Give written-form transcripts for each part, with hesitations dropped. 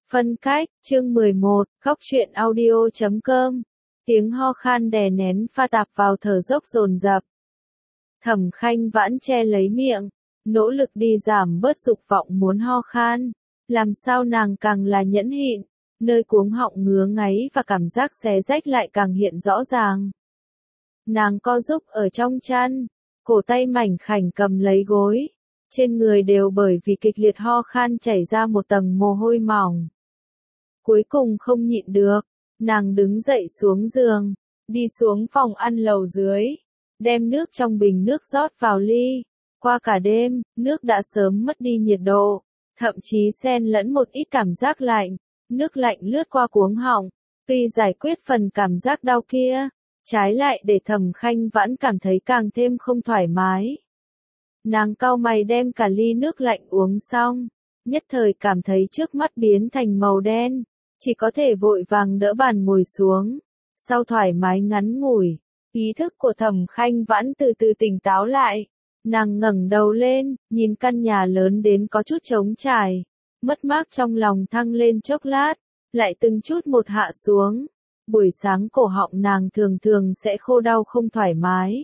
Phân cách, chương 11, góc truyện audio.com. Tiếng ho khan đè nén pha tạp vào thở dốc dồn dập. Thẩm Khanh Vãn che lấy miệng, nỗ lực đi giảm bớt dục vọng muốn ho khan. Làm sao nàng càng là nhẫn nhịn, nơi cuống họng ngứa ngáy và cảm giác xé rách lại càng hiện rõ ràng. Nàng co rúm ở trong chăn, cổ tay mảnh khảnh cầm lấy gối. Trên người đều bởi vì kịch liệt ho khan chảy ra một tầng mồ hôi mỏng. Cuối cùng không nhịn được, nàng đứng dậy xuống giường, đi xuống phòng ăn lầu dưới, đem nước trong bình nước rót vào ly. Qua cả đêm, nước đã sớm mất đi nhiệt độ, thậm chí xen lẫn một ít cảm giác lạnh. Nước lạnh lướt qua cuống họng, tuy giải quyết phần cảm giác đau kia, trái lại để Thẩm Khanh Vãn cảm thấy càng thêm không thoải mái. Nàng cau mày đem cả ly nước lạnh uống xong, nhất thời cảm thấy trước mắt biến thành màu đen, chỉ có thể vội vàng đỡ bàn ngồi xuống. Sau thoải mái ngắn ngủi, ý thức của Thẩm Khanh Vãn từ từ tỉnh táo lại. Nàng ngẩng đầu lên, nhìn căn nhà lớn đến có chút trống trải, mất mát trong lòng thăng lên chốc lát, lại từng chút một hạ xuống. Buổi sáng cổ họng nàng thường thường sẽ khô đau không thoải mái.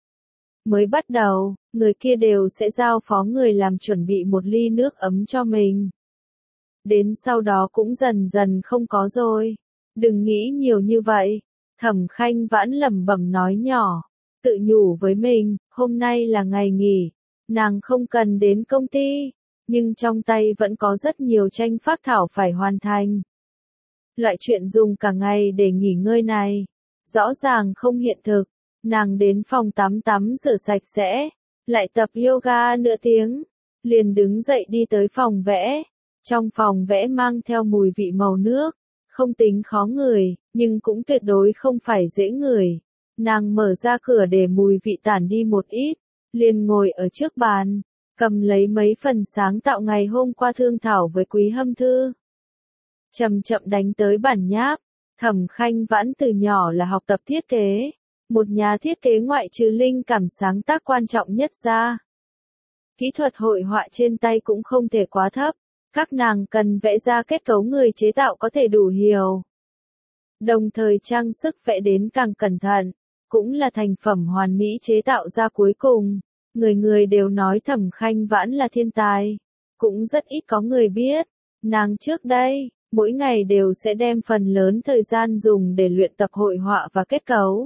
Mới bắt đầu, người kia đều sẽ giao phó người làm chuẩn bị một ly nước ấm cho mình. Đến sau đó cũng dần dần không có rồi. Đừng nghĩ nhiều như vậy. Thẩm Khanh Vãn lẩm bẩm nói nhỏ, tự nhủ với mình, hôm nay là ngày nghỉ, nàng không cần đến công ty, nhưng trong tay vẫn có rất nhiều tranh phác thảo phải hoàn thành. Loại chuyện dùng cả ngày để nghỉ ngơi này, rõ ràng không hiện thực. Nàng đến phòng tắm rửa sạch sẽ, lại tập yoga nửa tiếng, liền đứng dậy đi tới phòng vẽ. Trong phòng vẽ mang theo mùi vị màu nước, không tính khó ngửi, nhưng cũng tuyệt đối không phải dễ ngửi. Nàng mở ra cửa để mùi vị tản đi một ít, liền ngồi ở trước bàn, cầm lấy mấy phần sáng tạo ngày hôm qua thương thảo với Quý Hâm Thư. Chậm chậm đánh tới bản nháp. Thẩm Khanh Vãn từ nhỏ là học tập thiết kế. Một nhà thiết kế ngoại trừ linh cảm sáng tác quan trọng nhất ra, kỹ thuật hội họa trên tay cũng không thể quá thấp. Các nàng cần vẽ ra kết cấu người chế tạo có thể đủ hiểu. Đồng thời trang sức vẽ đến càng cẩn thận, cũng là thành phẩm hoàn mỹ chế tạo ra cuối cùng. Người người đều nói Thẩm Khanh Vãn là thiên tài. Cũng rất ít có người biết, nàng trước đây, mỗi ngày đều sẽ đem phần lớn thời gian dùng để luyện tập hội họa và kết cấu.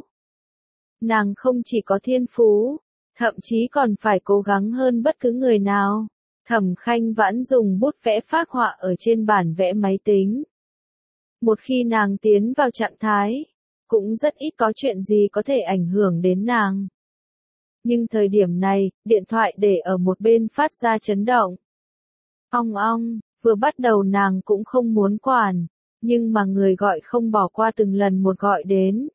Nàng không chỉ có thiên phú, thậm chí còn phải cố gắng hơn bất cứ người nào. Thẩm Khanh Vãn dùng bút vẽ phác họa ở trên bản vẽ máy tính. Một khi nàng tiến vào trạng thái, cũng rất ít có chuyện gì có thể ảnh hưởng đến nàng. Nhưng thời điểm này, điện thoại để ở một bên phát ra chấn động. Ong ong, vừa bắt đầu nàng cũng không muốn quản, nhưng mà người gọi không bỏ qua từng lần một gọi đến.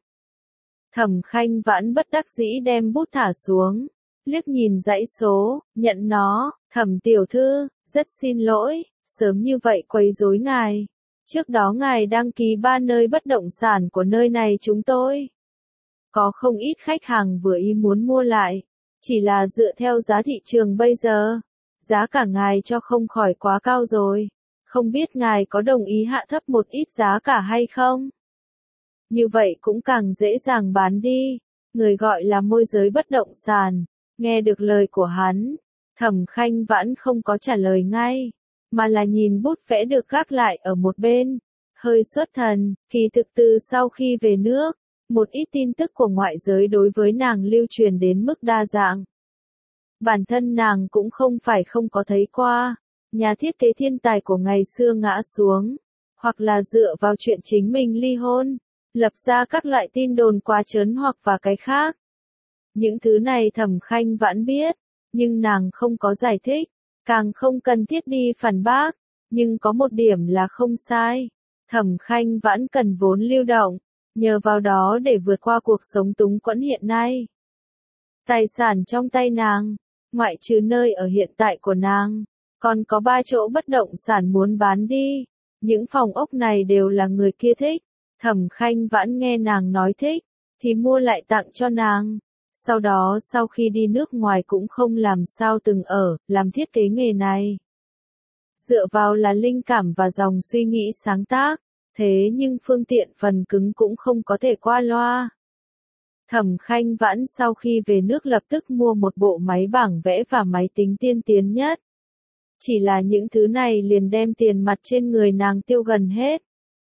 Thẩm Khanh Vãn bất đắc dĩ đem bút thả xuống, liếc nhìn dãy số, nhận nó. Thẩm tiểu thư, rất xin lỗi, sớm như vậy quấy rối ngài. Trước đó ngài đăng ký 3 nơi bất động sản của nơi này chúng tôi. Có không ít khách hàng vừa ý muốn mua lại, chỉ là dựa theo giá thị trường bây giờ, giá cả ngài cho không khỏi quá cao rồi. Không biết ngài có đồng ý hạ thấp một ít giá cả hay không? Như vậy cũng càng dễ dàng bán đi. Người gọi là môi giới bất động sản, nghe được lời của hắn. Thẩm Khanh Vãn không có trả lời ngay, mà là nhìn bút vẽ được gác lại ở một bên, hơi xuất thần. Kỳ thực từ sau khi về nước, một ít tin tức của ngoại giới đối với nàng lưu truyền đến mức đa dạng. Bản thân nàng cũng không phải không có thấy qua, nhà thiết kế thiên tài của ngày xưa ngã xuống, hoặc là dựa vào chuyện chính mình ly hôn, lập ra các loại tin đồn quá trớn hoặc và cái khác. Những thứ này Thẩm Khanh Vãn biết. Nhưng nàng không có giải thích, càng không cần thiết đi phản bác, nhưng có một điểm là không sai. Thẩm Khanh Vãn cần vốn lưu động, nhờ vào đó để vượt qua cuộc sống túng quẫn hiện nay. Tài sản trong tay nàng, ngoại trừ nơi ở hiện tại của nàng, còn có 3 chỗ bất động sản muốn bán đi. Những phòng ốc này đều là người kia thích. Thẩm Khanh Vãn nghe nàng nói thích, thì mua lại tặng cho nàng. Sau đó sau khi đi nước ngoài cũng không làm sao từng ở, làm thiết kế nghề này. dựa vào là linh cảm và dòng suy nghĩ sáng tác, thế nhưng phương tiện phần cứng cũng không có thể qua loa. Thẩm Khanh Vãn sau khi về nước lập tức mua một bộ máy bảng vẽ và máy tính tiên tiến nhất. Chỉ là những thứ này liền đem tiền mặt trên người nàng tiêu gần hết.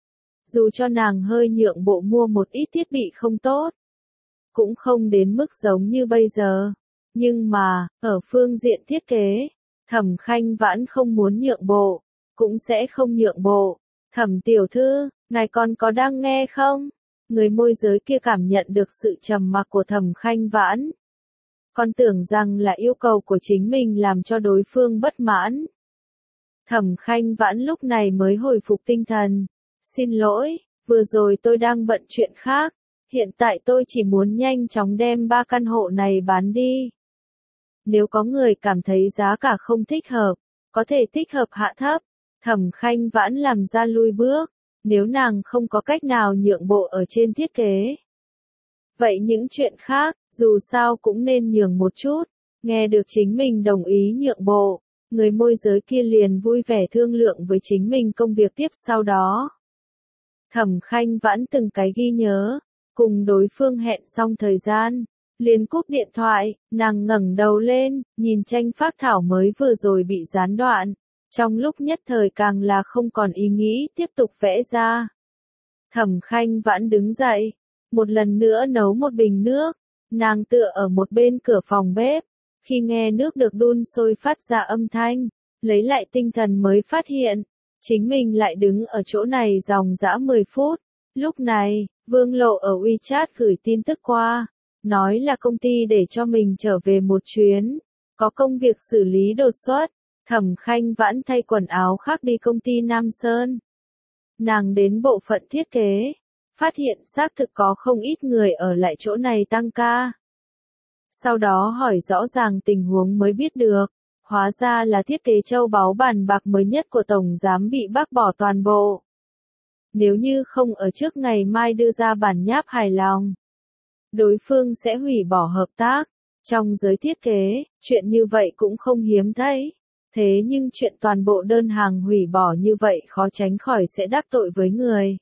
Dù cho nàng hơi nhượng bộ mua một ít thiết bị không tốt, cũng không đến mức giống như bây giờ. Nhưng mà, ở phương diện thiết kế, Thẩm Khanh Vãn không muốn nhượng bộ, cũng sẽ không nhượng bộ. Thẩm tiểu thư, ngài còn có đang nghe không? Người môi giới kia cảm nhận được sự trầm mặc của Thẩm Khanh Vãn. Còn tưởng rằng là yêu cầu của chính mình làm cho đối phương bất mãn. Thẩm Khanh Vãn lúc này mới hồi phục tinh thần. Xin lỗi, vừa rồi tôi đang bận chuyện khác. Hiện tại tôi chỉ muốn nhanh chóng đem 3 căn hộ này bán đi. Nếu có người cảm thấy giá cả không thích hợp, có thể thích hợp hạ thấp. Thẩm Khanh Vãn làm ra lui bước. Nếu nàng không có cách nào nhượng bộ ở trên thiết kế, vậy những chuyện khác, dù sao cũng nên nhường một chút. Nghe được chính mình đồng ý nhượng bộ, người môi giới kia liền vui vẻ thương lượng với chính mình công việc tiếp sau đó. Thẩm Khanh Vãn từng cái ghi nhớ, cùng đối phương hẹn xong thời gian, liền cúp điện thoại, nàng ngẩng đầu lên, nhìn tranh phác thảo mới vừa rồi bị gián đoạn. Trong lúc nhất thời càng là không còn ý nghĩ tiếp tục vẽ ra. Thẩm Khanh Vãn đứng dậy, một lần nữa nấu một bình nước, nàng tựa ở một bên cửa phòng bếp, khi nghe nước được đun sôi phát ra âm thanh, lấy lại tinh thần mới phát hiện, chính mình lại đứng ở chỗ này dòng dã 10 phút. Lúc này, Vương Lộ ở WeChat gửi tin tức qua, nói là công ty để cho mình trở về một chuyến, có công việc xử lý đột xuất. Thẩm Khanh Vãn thay quần áo khác đi công ty Nam Sơn. Nàng đến bộ phận thiết kế, phát hiện xác thực có không ít người ở lại chỗ này tăng ca. Sau đó hỏi rõ ràng tình huống mới biết được, hóa ra là thiết kế châu báu bàn bạc mới nhất của Tổng Giám bị bác bỏ toàn bộ. Nếu như không ở trước ngày mai đưa ra bản nháp hài lòng, đối phương sẽ hủy bỏ hợp tác. Trong giới thiết kế, chuyện như vậy cũng không hiếm thấy. Thế nhưng chuyện toàn bộ đơn hàng hủy bỏ như vậy khó tránh khỏi sẽ đắc tội với người.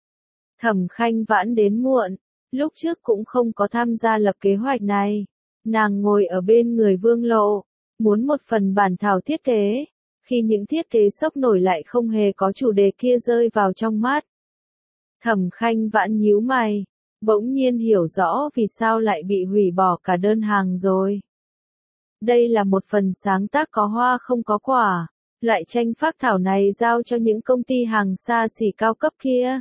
Thẩm Khanh Vãn đến muộn, lúc trước cũng không có tham gia lập kế hoạch này. Nàng ngồi ở bên người Vương Lộ, muốn một phần bản thảo thiết kế. Khi những thiết kế sốc nổi lại không hề có chủ đề kia rơi vào trong mắt. Thẩm Khanh Vãn nhíu mày, bỗng nhiên hiểu rõ vì sao lại bị hủy bỏ cả đơn hàng rồi. Đây là một phần sáng tác có hoa không có quả, loại tranh phác thảo này giao cho những công ty hàng xa xỉ cao cấp kia.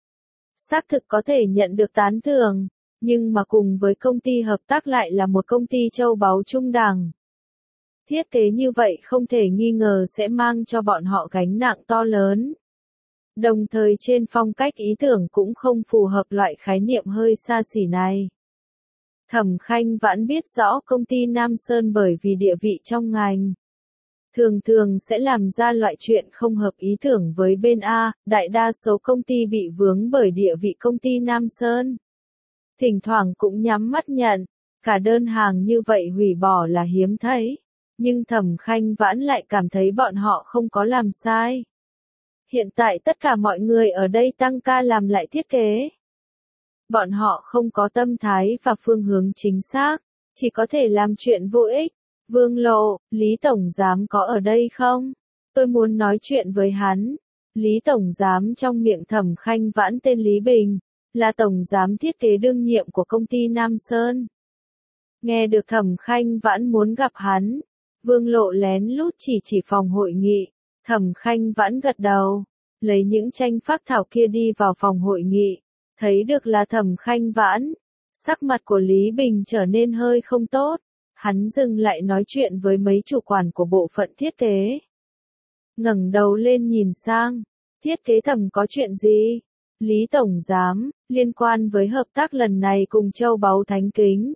Xác thực có thể nhận được tán thưởng, nhưng mà cùng với công ty hợp tác lại là một công ty châu báu trung đẳng. Thiết kế như vậy không thể nghi ngờ sẽ mang cho bọn họ gánh nặng to lớn. Đồng thời trên phong cách ý tưởng cũng không phù hợp loại khái niệm hơi xa xỉ này. Thẩm Khanh Vãn biết rõ công ty Nam Sơn bởi vì địa vị trong ngành. Thường thường sẽ làm ra loại chuyện không hợp ý tưởng với bên A, đại đa số công ty bị vướng bởi địa vị công ty Nam Sơn. Thỉnh thoảng cũng nhắm mắt nhận, cả đơn hàng như vậy hủy bỏ là hiếm thấy. Nhưng Thẩm Khanh Vãn lại cảm thấy bọn họ không có làm sai. Hiện tại tất cả mọi người ở đây tăng ca làm lại thiết kế. Bọn họ không có tâm thái và phương hướng chính xác, chỉ có thể làm chuyện vô ích. Vương Lộ, Lý Tổng Giám có ở đây không? Tôi muốn nói chuyện với hắn. Lý Tổng Giám trong miệng Thẩm Khanh Vãn tên Lý Bình, là Tổng Giám thiết kế đương nhiệm của công ty Nam Sơn. Nghe được Thẩm Khanh Vãn muốn gặp hắn, Vương Lộ lén lút chỉ phòng hội nghị. Thẩm Khanh Vãn gật đầu, lấy những tranh phác thảo kia đi vào phòng hội nghị. Thấy được là Thẩm Khanh Vãn, sắc mặt của Lý Bình trở nên hơi không tốt, hắn dừng lại nói chuyện với mấy chủ quản của bộ phận thiết kế. Ngẩng đầu lên nhìn sang, thiết kế Thẩm có chuyện gì? Lý Tổng Giám, liên quan với hợp tác lần này cùng châu báu thánh kính.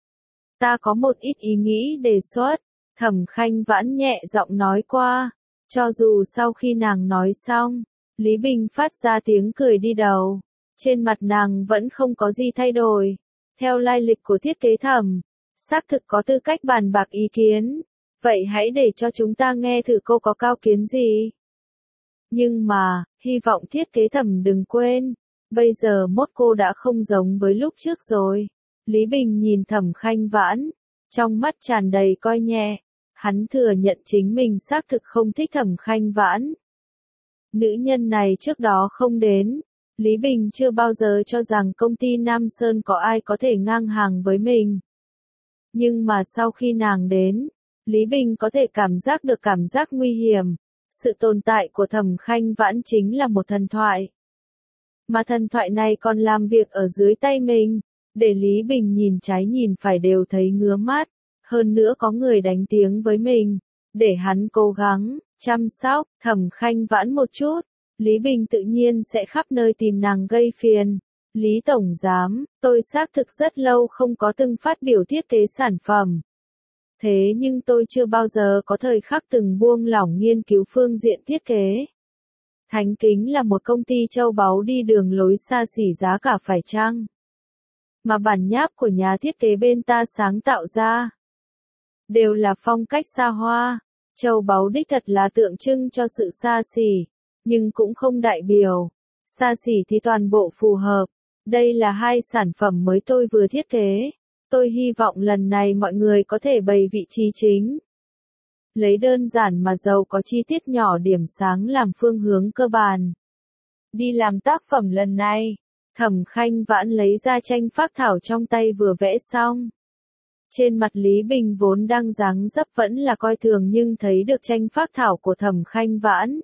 Ta có một ít ý nghĩ đề xuất, Thẩm Khanh Vãn nhẹ giọng nói qua, cho dù sau khi nàng nói xong, Lý Bình phát ra tiếng cười đi đầu. Trên mặt nàng vẫn không có gì thay đổi. Theo lai lịch của thiết kế Thẩm, xác thực có tư cách bàn bạc ý kiến. Vậy hãy để cho chúng ta nghe thử cô có cao kiến gì. Nhưng mà, hy vọng thiết kế thẩm đừng quên, bây giờ mốt cô đã không giống với lúc trước rồi. Lý Bình nhìn Thẩm Khanh Vãn, trong mắt tràn đầy coi nhẹ, hắn thừa nhận chính mình xác thực không thích Thẩm Khanh Vãn. Nữ nhân này trước đó không đến, Lý Bình chưa bao giờ cho rằng công ty Nam Sơn có ai có thể ngang hàng với mình. Nhưng mà sau khi nàng đến, Lý Bình có thể cảm giác được cảm giác nguy hiểm. Sự tồn tại của Thẩm Khanh Vãn chính là một thần thoại. Mà thần thoại này còn làm việc ở dưới tay mình, để Lý Bình nhìn trái nhìn phải đều thấy ngứa mắt. Hơn nữa có người đánh tiếng với mình, để hắn cố gắng, chăm sóc, Thẩm Khanh Vãn một chút. Lý Bình tự nhiên sẽ khắp nơi tìm nàng gây phiền. Lý Tổng Giám, tôi xác thực rất lâu không có từng phát biểu thiết kế sản phẩm. Thế nhưng tôi chưa bao giờ có thời khắc từng buông lỏng nghiên cứu phương diện thiết kế. Thánh Kính là một công ty châu báu đi đường lối xa xỉ giá cả phải chăng? Mà bản nháp của nhà thiết kế bên ta sáng tạo ra đều là phong cách xa hoa. Châu báu đích thật là tượng trưng cho sự xa xỉ, nhưng cũng không đại biểu. Xa xỉ thì toàn bộ phù hợp. Đây là hai sản phẩm mới tôi vừa thiết kế. Tôi hy vọng lần này mọi người có thể bày vị trí chính. Lấy đơn giản mà giàu có chi tiết nhỏ điểm sáng làm phương hướng cơ bản. Đi làm tác phẩm lần này, Thẩm Khanh Vãn lấy ra tranh phác thảo trong tay vừa vẽ xong. Trên mặt Lý Bình vốn đang dáng dấp vẫn là coi thường nhưng thấy được tranh phác thảo của Thẩm Khanh Vãn.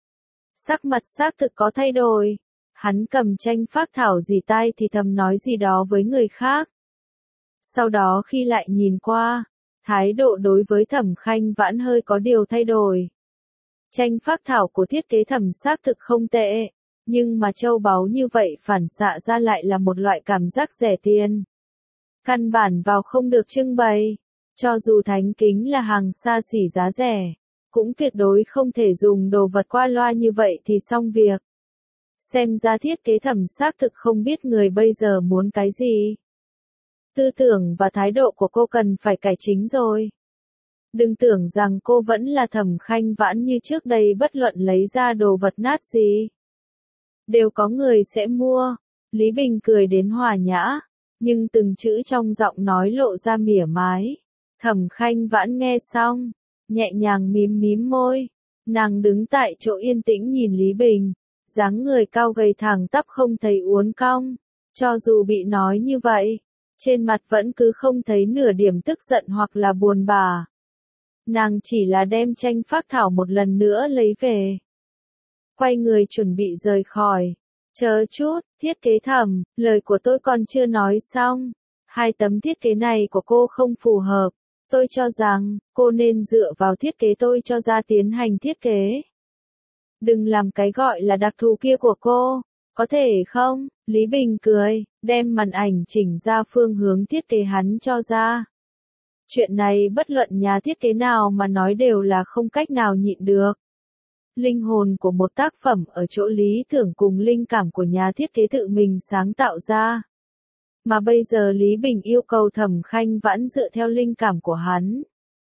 Sắc mặt xác thực có thay đổi. Hắn cầm tranh phác thảo dì tai thì thầm nói gì đó với người khác. Sau đó khi lại nhìn qua, thái độ đối với Thẩm Khanh Vãn hơi có điều thay đổi. Tranh phác thảo của thiết kế Thẩm xác thực không tệ, nhưng mà châu báu như vậy phản xạ ra lại là một loại cảm giác rẻ tiền. Căn bản vào không được trưng bày, cho dù Thánh Kính là hàng xa xỉ giá rẻ, cũng tuyệt đối không thể dùng đồ vật qua loa như vậy thì xong việc. Xem ra thiết kế Thẩm xác thực không biết người bây giờ muốn cái gì. Tư tưởng và thái độ của cô cần phải cải chính rồi. Đừng tưởng rằng cô vẫn là Thẩm Khanh Vãn như trước đây bất luận lấy ra đồ vật nát gì. Đều có người sẽ mua. Lý Bình cười đến hòa nhã, nhưng từng chữ trong giọng nói lộ ra mỉa mai. Thẩm Khanh Vãn nghe xong, nhẹ nhàng mím mím môi. Nàng đứng tại chỗ yên tĩnh nhìn Lý Bình, dáng người cao gầy thẳng tắp không thấy uốn cong. Cho dù bị nói như vậy, trên mặt vẫn cứ không thấy nửa điểm tức giận hoặc là buồn bã. Nàng chỉ là đem tranh phác thảo một lần nữa lấy về. Quay người chuẩn bị rời khỏi. Chờ chút, thiết kế Thẩm, lời của tôi còn chưa nói xong. Hai tấm thiết kế này của cô không phù hợp. Tôi cho rằng, cô nên dựa vào thiết kế tôi cho ra tiến hành thiết kế. Đừng làm cái gọi là đặc thù kia của cô. Có thể không? Lý Bình cười, đem màn ảnh chỉnh ra phương hướng thiết kế hắn cho ra. Chuyện này bất luận nhà thiết kế nào mà nói đều là không cách nào nhịn được. Linh hồn của một tác phẩm ở chỗ lý tưởng cùng linh cảm của nhà thiết kế tự mình sáng tạo ra. Mà bây giờ Lý Bình yêu cầu Thẩm Khanh Vãn dựa theo linh cảm của hắn.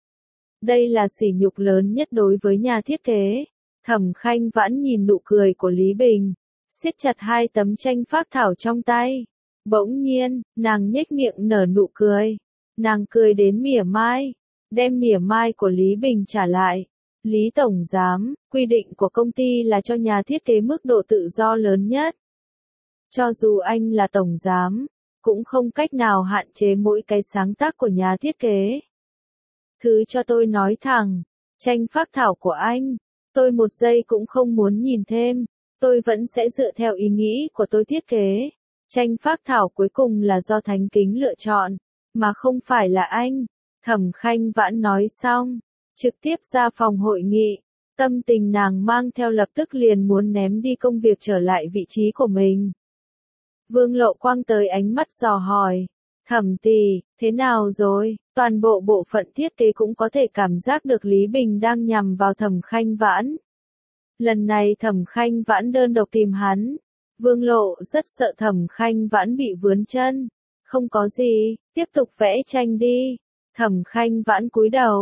Đây là sỉ nhục lớn nhất đối với nhà thiết kế. Thẩm Khanh Vãn nhìn nụ cười của Lý Bình, siết chặt hai tấm tranh phác thảo trong tay. Bỗng nhiên, nàng nhếch miệng nở nụ cười. Nàng cười đến mỉa mai, đem mỉa mai của Lý Bình trả lại. Lý Tổng Giám, quy định của công ty là cho nhà thiết kế mức độ tự do lớn nhất. Cho dù anh là Tổng Giám, cũng không cách nào hạn chế mỗi cái sáng tác của nhà thiết kế. Thứ cho tôi nói thẳng, tranh phác thảo của anh, tôi một giây cũng không muốn nhìn thêm. Tôi vẫn sẽ dựa theo ý nghĩ của tôi thiết kế. Tranh phác thảo cuối cùng là do Thánh Kính lựa chọn, mà không phải là anh. Thẩm Khanh Vãn nói xong, trực tiếp ra phòng hội nghị. Tâm tình nàng mang theo lập tức liền muốn ném đi công việc trở lại vị trí của mình. Vương Lộ Quang tới ánh mắt dò hỏi. Thẩm tỷ, thế nào rồi? Toàn bộ bộ phận thiết kế cũng có thể cảm giác được Lý Bình đang nhằm vào Thẩm Khanh Vãn. Lần này Thẩm Khanh Vãn đơn độc tìm hắn. Vương Lộ rất sợ Thẩm Khanh Vãn bị vướng chân. Không có gì, tiếp tục vẽ tranh đi. Thẩm Khanh Vãn cúi đầu,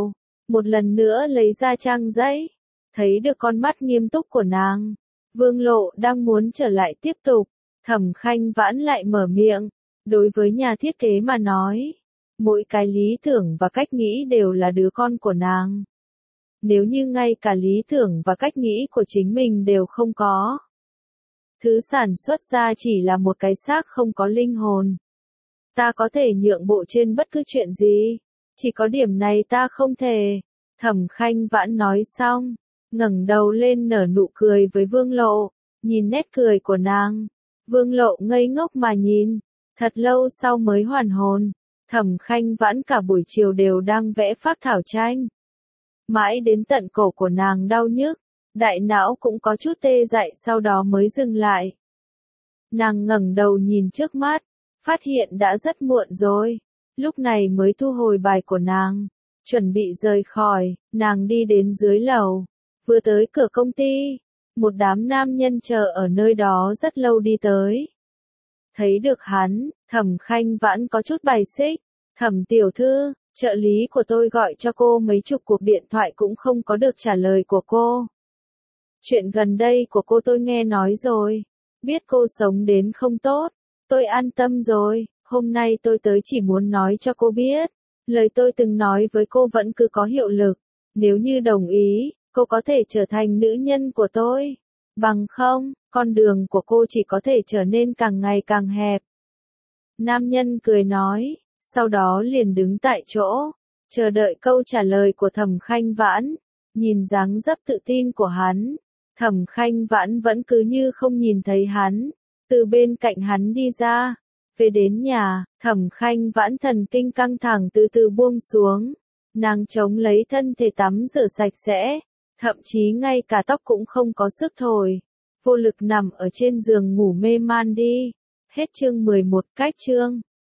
một lần nữa lấy ra trang giấy, thấy được con mắt nghiêm túc của nàng. Vương Lộ đang muốn trở lại tiếp tục, Thẩm Khanh Vãn lại mở miệng, đối với nhà thiết kế mà nói, mỗi cái lý tưởng và cách nghĩ đều là đứa con của nàng. Nếu như ngay cả lý tưởng và cách nghĩ của chính mình đều không có, thứ sản xuất ra chỉ là một cái xác không có linh hồn. Ta có thể nhượng bộ trên bất cứ chuyện gì, chỉ có điểm này ta không thể. Thẩm Khanh Vãn nói xong, ngẩng đầu lên nở nụ cười với Vương Lộ, nhìn nét cười của nàng. Vương Lộ ngây ngốc mà nhìn, thật lâu sau mới hoàn hồn. Thẩm Khanh Vãn cả buổi chiều đều đang vẽ phác thảo tranh. Mãi đến tận cổ của nàng đau nhức, đại não cũng có chút tê dại, sau đó mới dừng lại. Nàng ngẩng đầu nhìn trước mắt, phát hiện đã rất muộn rồi, lúc này mới thu hồi bài của nàng, chuẩn bị rời khỏi. Nàng đi đến dưới lầu, vừa tới cửa công ty, một đám nam nhân chờ ở nơi đó rất lâu đi tới. Thấy được hắn, Thẩm Khanh Vãn có chút bài xích. Thẩm tiểu thư, trợ lý của tôi gọi cho cô mấy chục cuộc điện thoại cũng không có được trả lời của cô. Chuyện gần đây của cô tôi nghe nói rồi, biết cô sống đến không tốt, tôi an tâm rồi. Hôm nay tôi tới chỉ muốn nói cho cô biết, lời tôi từng nói với cô vẫn cứ có hiệu lực. Nếu như đồng ý, cô có thể trở thành nữ nhân của tôi. Bằng không, con đường của cô chỉ có thể trở nên càng ngày càng hẹp. Nam nhân cười nói, sau đó liền đứng tại chỗ, chờ đợi câu trả lời của Thẩm Khanh Vãn. Nhìn dáng dấp tự tin của hắn, Thẩm Khanh Vãn vẫn cứ như không nhìn thấy hắn, từ bên cạnh hắn đi ra. Về đến nhà, Thẩm Khanh Vãn thần kinh căng thẳng từ từ buông xuống. Nàng chống lấy thân thể tắm rửa sạch sẽ, thậm chí ngay cả tóc cũng không có sức thổi. Vô lực nằm ở trên giường ngủ mê man đi. Hết chương 11, cách chương.